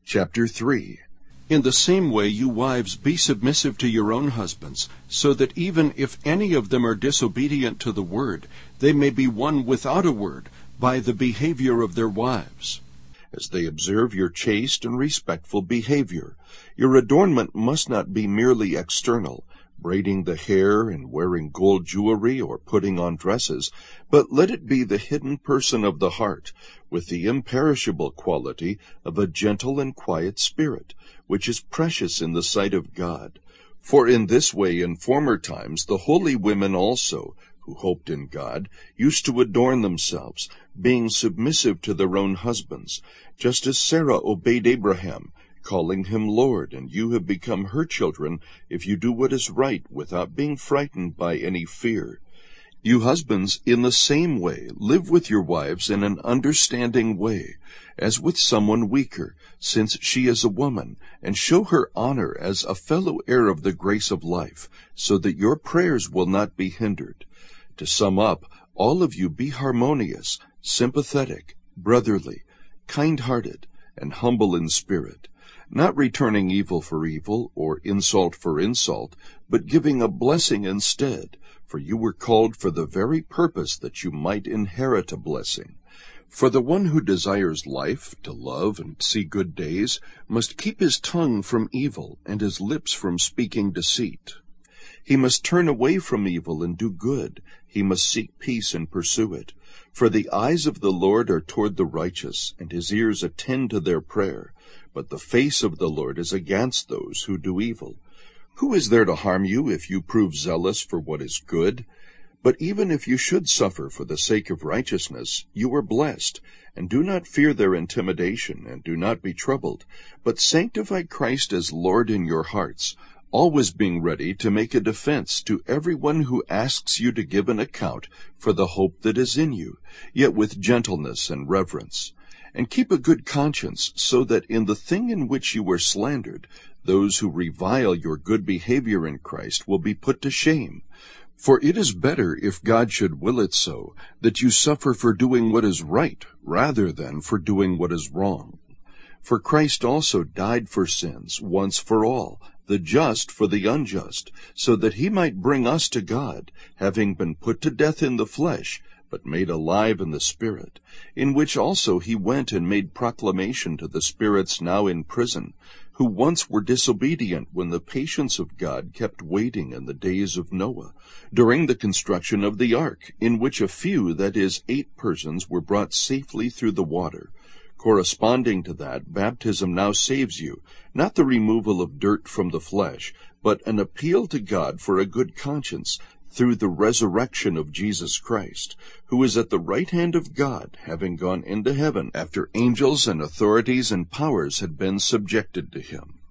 Chapter 3. In the same way, you wives, be submissive to your own husbands, so that even if any of them are disobedient to the word, they may be won without a word by the behavior of their wives, as they observe your chaste and respectful behavior. Your adornment must not be merely external, braiding the hair and wearing gold jewelry or putting on dresses, but let it be the hidden person of the heart, with the imperishable quality of a gentle and quiet spirit, which is precious in the sight of God. For in this way in former times the holy women also, who hoped in God, used to adorn themselves, being submissive to their own husbands, just as Sarah obeyed Abraham, calling him Lord, and you have become her children if you do what is right without being frightened by any fear. You husbands, in the same way, live with your wives in an understanding way, as with someone weaker, since she is a woman, and show her honor as a fellow heir of the grace of life, so that your prayers will not be hindered. To sum up, all of you be harmonious, sympathetic, brotherly, kind-hearted, and humble in spirit, not returning evil for evil or insult for insult, but giving a blessing instead, for you were called for the very purpose that you might inherit a blessing. For the one who desires life, to love and see good days, must keep his tongue from evil and his lips from speaking deceit. He must turn away from evil and do good. He must seek peace and pursue it. For the eyes of the Lord are toward the righteous, and his ears attend to their prayer. But the face of the Lord is against those who do evil. Who is there to harm you if you prove zealous for what is good? But even if you should suffer for the sake of righteousness, you are blessed. And do not fear their intimidation, and do not be troubled, but sanctify Christ as Lord in your hearts, always being ready to make a defense to everyone who asks you to give an account for the hope that is in you, yet with gentleness and reverence. And keep a good conscience, so that in the thing in which you were slandered, those who revile your good behavior in Christ will be put to shame. For it is better, if God should will it so, that you suffer for doing what is right, rather than for doing what is wrong. For Christ also died for sins, once for all, the just for the unjust, so that he might bring us to God, having been put to death in the flesh, but made alive in the Spirit, in which also he went and made proclamation to the spirits now in prison, who once were disobedient when the patience of God kept waiting in the days of Noah, during the construction of the ark, in which a few, that is, 8 persons, were brought safely through the water. Corresponding to that, baptism now saves you, not the removal of dirt from the flesh, but an appeal to God for a good conscience, through the resurrection of Jesus Christ, who is at the right hand of God, having gone into heaven after angels and authorities and powers had been subjected to him.